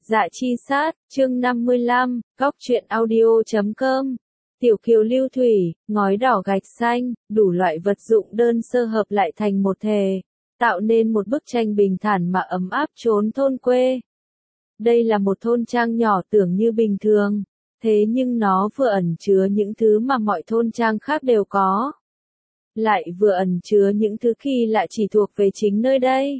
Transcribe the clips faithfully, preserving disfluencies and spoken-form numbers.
Dạ chi sát, chương năm mươi lăm, góc truyện audio chấm com. Tiểu kiều lưu thủy, ngói đỏ gạch xanh, đủ loại vật dụng đơn sơ hợp lại thành một thể, tạo nên một bức tranh bình thản mà ấm áp chốn thôn quê. Đây là một thôn trang nhỏ tưởng như bình thường, thế nhưng nó vừa ẩn chứa những thứ mà mọi thôn trang khác đều có, lại vừa ẩn chứa những thứ kỳ lạ chỉ thuộc về chính nơi đây.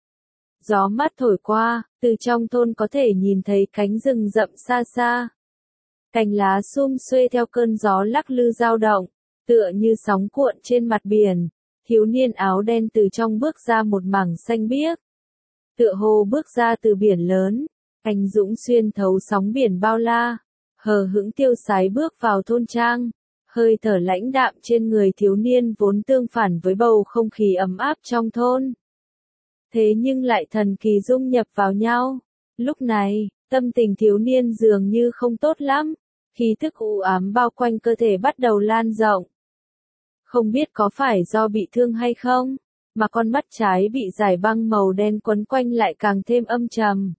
Gió mát thổi qua, từ trong thôn có thể nhìn thấy cánh rừng rậm xa xa. Cành lá sum xuê theo cơn gió lắc lư dao động, tựa như sóng cuộn trên mặt biển. Thiếu niên áo đen từ trong bước ra một mảng xanh biếc. Tựa hồ bước ra từ biển lớn, anh dũng xuyên thấu sóng biển bao la, hờ hững tiêu sái bước vào thôn trang. Hơi thở lãnh đạm trên người thiếu niên vốn tương phản với bầu không khí ấm áp trong thôn. Thế nhưng lại thần kỳ dung nhập vào nhau. Lúc này, tâm tình thiếu niên dường như không tốt lắm, khí thức u ám bao quanh cơ thể bắt đầu lan rộng. Không biết có phải do bị thương hay không, mà con mắt trái bị dải băng màu đen quấn quanh lại càng thêm âm trầm.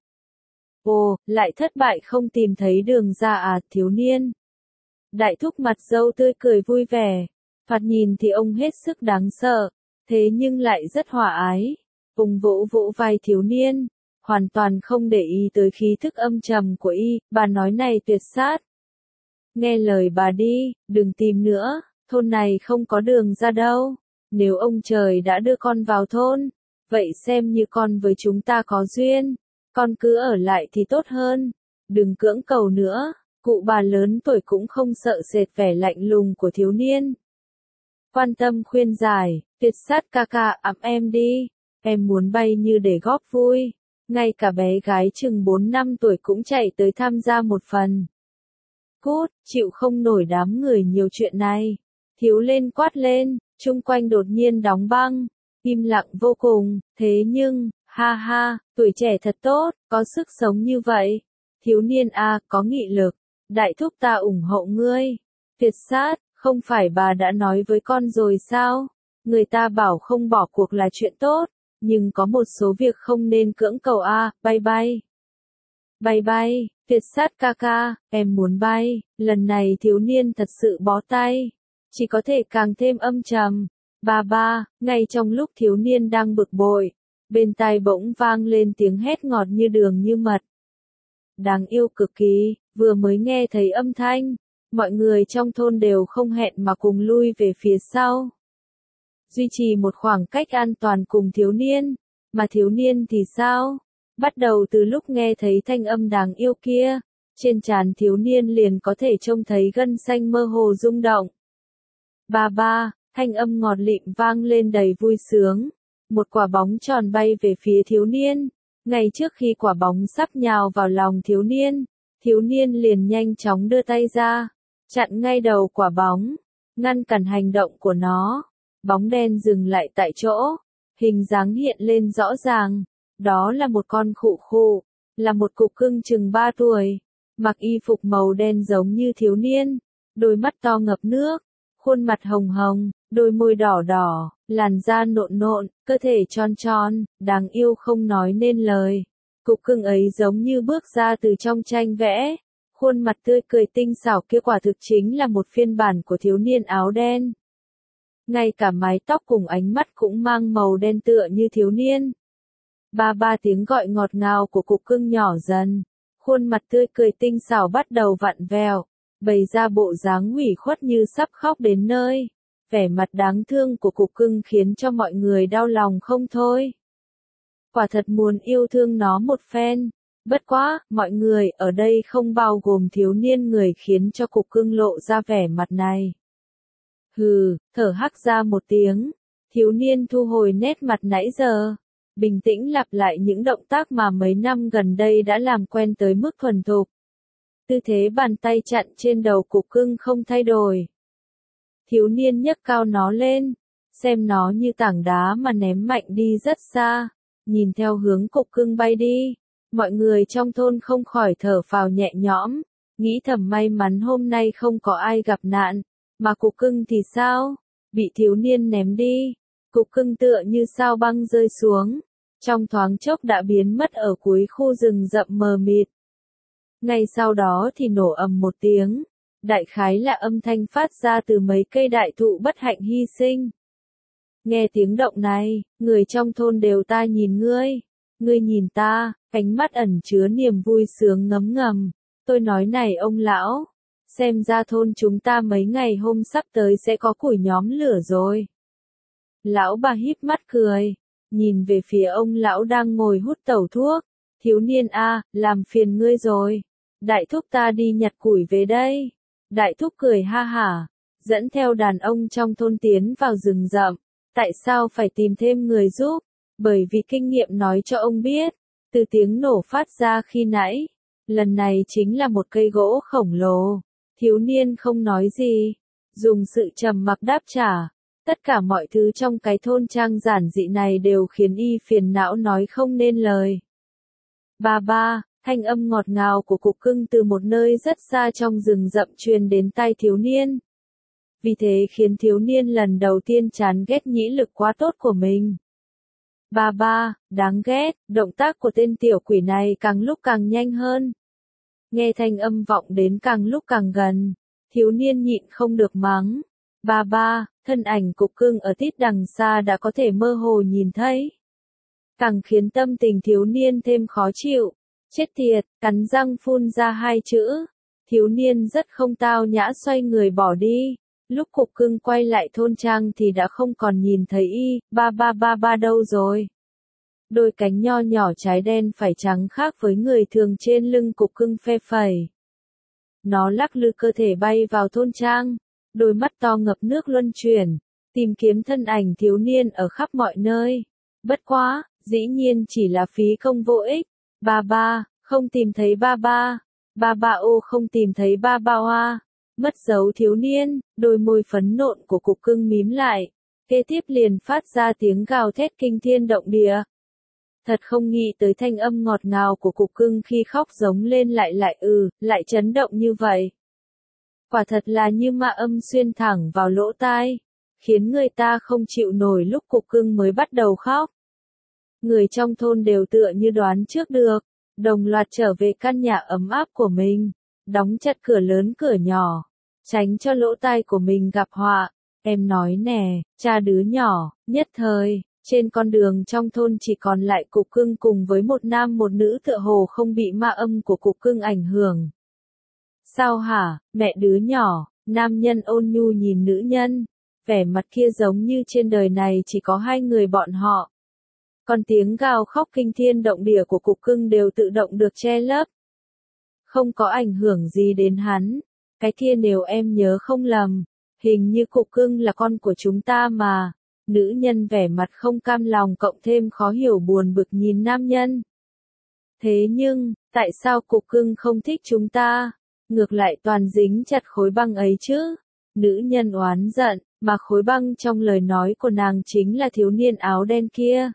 Ồ, lại thất bại không tìm thấy đường ra à, thiếu niên. Đại thúc mặt dâu tươi cười vui vẻ, thoạt nhìn thì ông hết sức đáng sợ, thế nhưng lại rất hòa ái. Vùng vỗ vỗ vai thiếu niên, hoàn toàn không để ý tới khí thức âm trầm của y, bà nói này tuyệt sát. Nghe lời bà đi, đừng tìm nữa, thôn này không có đường ra đâu. Nếu ông trời đã đưa con vào thôn, vậy xem như con với chúng ta có duyên, con cứ ở lại thì tốt hơn, đừng cưỡng cầu nữa. Cụ bà lớn tuổi cũng không sợ sệt vẻ lạnh lùng của thiếu niên. Quan tâm khuyên giải, tuyệt sát ca ca ẵm em đi. Em muốn bay như để góp vui. Ngay cả bé gái chừng bốn năm tuổi cũng chạy tới tham gia một phần. Cút, chịu không nổi đám người nhiều chuyện này. Thiếu lên quát lên, chung quanh đột nhiên đóng băng, im lặng vô cùng, thế nhưng, ha ha, tuổi trẻ thật tốt, có sức sống như vậy. Thiếu niên a, có nghị lực, đại thúc ta ủng hộ ngươi. Tuyệt sát, không phải bà đã nói với con rồi sao? Người ta bảo không bỏ cuộc là chuyện tốt. Nhưng có một số việc không nên cưỡng cầu a, bay bay. Bay bay, tuyệt sát ca ca, em muốn bay, lần này thiếu niên thật sự bó tay. Chỉ có thể càng thêm âm trầm. Ba ba, ngay trong lúc thiếu niên đang bực bội, bên tai bỗng vang lên tiếng hét ngọt như đường như mật. Đáng yêu cực kỳ, vừa mới nghe thấy âm thanh, mọi người trong thôn đều không hẹn mà cùng lui về phía sau. Duy trì một khoảng cách an toàn cùng thiếu niên, mà thiếu niên thì sao? Bắt đầu từ lúc nghe thấy thanh âm đáng yêu kia, trên trán thiếu niên liền có thể trông thấy gân xanh mơ hồ rung động. Ba ba, thanh âm ngọt lịm vang lên đầy vui sướng, một quả bóng tròn bay về phía thiếu niên, ngay trước khi quả bóng sắp nhào vào lòng thiếu niên, thiếu niên liền nhanh chóng đưa tay ra, chặn ngay đầu quả bóng, ngăn cản hành động của nó. Bóng đen dừng lại tại chỗ, hình dáng hiện lên rõ ràng, đó là một con khụ khụ, là một cục cưng chừng ba tuổi, mặc y phục màu đen giống như thiếu niên, đôi mắt to ngập nước, khuôn mặt hồng hồng, đôi môi đỏ đỏ, làn da nộn nộn, cơ thể tròn tròn, đáng yêu không nói nên lời. Cục cưng ấy giống như bước ra từ trong tranh vẽ, khuôn mặt tươi cười tinh xảo kia quả thực chính là một phiên bản của thiếu niên áo đen. Ngay cả mái tóc cùng ánh mắt cũng mang màu đen tựa như thiếu niên. Ba ba tiếng gọi ngọt ngào của cục cưng nhỏ dần, khuôn mặt tươi cười tinh xảo bắt đầu vặn vẹo, bày ra bộ dáng ủy khuất như sắp khóc đến nơi. Vẻ mặt đáng thương của cục cưng khiến cho mọi người đau lòng không thôi. Quả thật muốn yêu thương nó một phen. Bất quá, mọi người ở đây không bao gồm thiếu niên người khiến cho cục cưng lộ ra vẻ mặt này. Hừ, thở hắc ra một tiếng, thiếu niên thu hồi nét mặt nãy giờ, bình tĩnh lặp lại những động tác mà mấy năm gần đây đã làm quen tới mức thuần thục. Tư thế bàn tay chặn trên đầu cục cưng không thay đổi. Thiếu niên nhấc cao nó lên, xem nó như tảng đá mà ném mạnh đi rất xa, nhìn theo hướng cục cưng bay đi, mọi người trong thôn không khỏi thở phào nhẹ nhõm, nghĩ thầm may mắn hôm nay không có ai gặp nạn. Mà cục cưng thì sao? Bị thiếu niên ném đi. Cục cưng tựa như sao băng rơi xuống. trong thoáng chốc đã biến mất ở cuối khu rừng rậm mờ mịt. Ngay sau đó thì nổ ầm một tiếng, đại khái là âm thanh phát ra từ mấy cây đại thụ bất hạnh hy sinh. Nghe tiếng động này, người trong thôn đều ta nhìn ngươi, ngươi nhìn ta, ánh mắt ẩn chứa niềm vui sướng ngấm ngầm. Tôi nói này ông lão, xem ra thôn chúng ta mấy ngày hôm sắp tới sẽ có củi nhóm lửa rồi. Lão bà híp mắt cười, nhìn về phía ông lão đang ngồi hút tẩu thuốc. Thiếu niên a, làm phiền ngươi rồi. Đại thúc ta đi nhặt củi về đây. Đại thúc cười ha hả, dẫn theo đàn ông trong thôn tiến vào rừng rậm. Tại sao phải tìm thêm người giúp? Bởi vì kinh nghiệm nói cho ông biết, từ tiếng nổ phát ra khi nãy, lần này chính là một cây gỗ khổng lồ. Thiếu niên không nói gì, dùng sự trầm mặc đáp trả. Tất cả mọi thứ trong cái thôn trang giản dị này đều khiến y phiền não nói không nên lời. Ba ba, thanh âm ngọt ngào của cục cưng từ một nơi rất xa trong rừng rậm truyền đến tai thiếu niên. Vì thế khiến thiếu niên lần đầu tiên chán ghét nhĩ lực quá tốt của mình. Ba ba, đáng ghét, động tác của tên tiểu quỷ này càng lúc càng nhanh hơn. Nghe thanh âm vọng đến càng lúc càng gần, thiếu niên nhịn không được mắng. Ba ba, thân ảnh cục cưng ở tít đằng xa đã có thể mơ hồ nhìn thấy. Càng khiến tâm tình thiếu niên thêm khó chịu. Chết tiệt, cắn răng phun ra hai chữ. Thiếu niên rất không tao nhã xoay người bỏ đi. Lúc cục cưng quay lại thôn trang thì đã không còn nhìn thấy y. Ba ba ba ba đâu rồi? Đôi cánh nho nhỏ trái đen phải trắng khác với người thường trên lưng cục cưng phe phẩy. Nó lắc lư cơ thể bay vào thôn trang. Đôi mắt to ngập nước luân chuyển, tìm kiếm thân ảnh thiếu niên ở khắp mọi nơi. Bất quá, dĩ nhiên chỉ là phí công vô ích. Ba ba, không tìm thấy ba ba. Ba ba ô không tìm thấy ba ba oa. Mất dấu thiếu niên, đôi môi phấn nộn của cục cưng mím lại. Kế tiếp liền phát ra tiếng gào thét kinh thiên động địa. Thật không nghĩ tới thanh âm ngọt ngào của cục cưng khi khóc giống lên lại lại ừ, lại chấn động như vậy. Quả thật là như ma âm xuyên thẳng vào lỗ tai, khiến người ta không chịu nổi lúc cục cưng mới bắt đầu khóc. Người trong thôn đều tựa như đoán trước được, đồng loạt trở về căn nhà ấm áp của mình, đóng chặt cửa lớn cửa nhỏ, tránh cho lỗ tai của mình gặp họa. Em nói nè, cha đứa nhỏ, nhất thời, trên con đường trong thôn chỉ còn lại cục cưng cùng với một nam một nữ tựa hồ không bị ma âm của cục cưng ảnh hưởng. Sao hả, mẹ đứa nhỏ, nam nhân ôn nhu nhìn nữ nhân, vẻ mặt kia giống như trên đời này chỉ có hai người bọn họ. Còn tiếng gào khóc kinh thiên động địa của cục cưng đều tự động được che lấp. Không có ảnh hưởng gì đến hắn, cái kia nếu em nhớ không lầm, hình như cục cưng là con của chúng ta mà. Nữ nhân vẻ mặt không cam lòng cộng thêm khó hiểu buồn bực nhìn nam nhân. Thế nhưng, tại sao cục cưng không thích chúng ta? Ngược lại toàn dính chặt khối băng ấy chứ. Nữ nhân oán giận, mà khối băng trong lời nói của nàng chính là thiếu niên áo đen kia.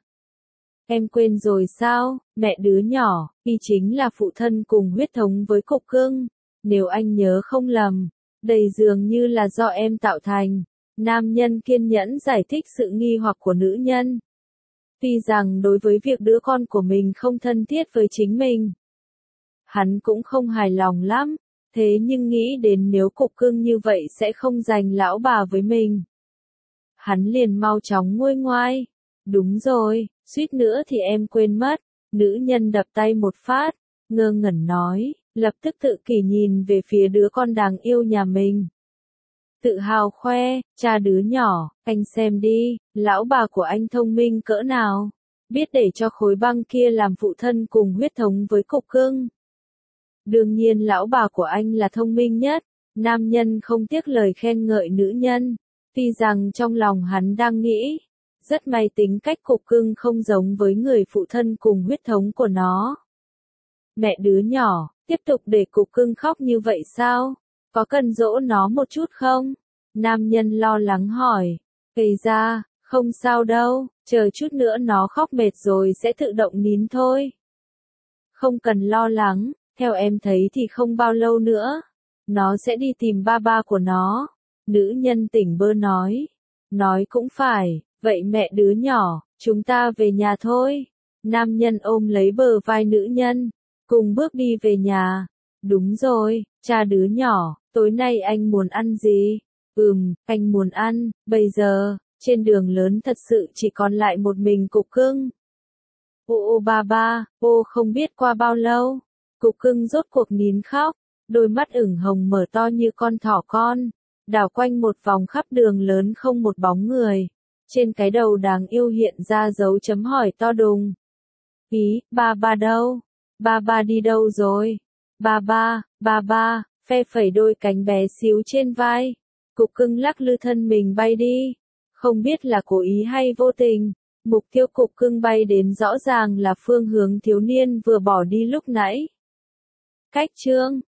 Em quên rồi sao, mẹ đứa nhỏ, y chính là phụ thân cùng huyết thống với cục cưng. Nếu anh nhớ không lầm, đây dường như là do em tạo thành. Nam nhân kiên nhẫn giải thích sự nghi hoặc của nữ nhân. Tuy rằng đối với việc đứa con của mình không thân thiết với chính mình, hắn cũng không hài lòng lắm. Thế nhưng nghĩ đến nếu cục cưng như vậy sẽ không giành lão bà với mình, hắn liền mau chóng nguôi ngoai. Đúng rồi, suýt nữa thì em quên mất. Nữ nhân đập tay một phát, ngơ ngẩn nói, lập tức tự kỷ nhìn về phía đứa con đáng yêu nhà mình. Tự hào khoe, cha đứa nhỏ, anh xem đi, lão bà của anh thông minh cỡ nào, biết để cho khối băng kia làm phụ thân cùng huyết thống với cục cưng. Đương nhiên lão bà của anh là thông minh nhất. Nam nhân không tiếc lời khen ngợi nữ nhân, tuy rằng trong lòng hắn đang nghĩ, rất may tính cách cục cưng không giống với người phụ thân cùng huyết thống của nó. Mẹ đứa nhỏ, tiếp tục để cục cưng khóc như vậy sao? Có cần dỗ nó một chút không? Nam nhân lo lắng hỏi. Gây ra, không sao đâu, chờ chút nữa nó khóc mệt rồi sẽ tự động nín thôi. Không cần lo lắng, theo em thấy thì không bao lâu nữa, nó sẽ đi tìm ba ba của nó. Nữ nhân tỉnh bơ nói. Nói cũng phải, vậy mẹ đứa nhỏ, chúng ta về nhà thôi. Nam nhân ôm lấy bờ vai nữ nhân, cùng bước đi về nhà. Đúng rồi, cha đứa nhỏ, tối nay anh muốn ăn gì? Ừm, anh muốn ăn, bây giờ, trên đường lớn thật sự chỉ còn lại một mình Cục Cưng. Ô ô ba ba, ô không biết qua bao lâu, Cục Cưng rốt cuộc nín khóc, đôi mắt ửng hồng mở to như con thỏ con, đảo quanh một vòng khắp đường lớn không một bóng người. Trên cái đầu đáng yêu hiện ra dấu chấm hỏi to đùng. Ý, ba ba đâu? Ba ba đi đâu rồi? Ba ba, ba ba, phe phẩy đôi cánh bé xíu trên vai. Cục Cưng lắc lư thân mình bay đi. Không biết là cố ý hay vô tình, mục tiêu Cục Cưng bay đến rõ ràng là phương hướng thiếu niên vừa bỏ đi lúc nãy. Cách chương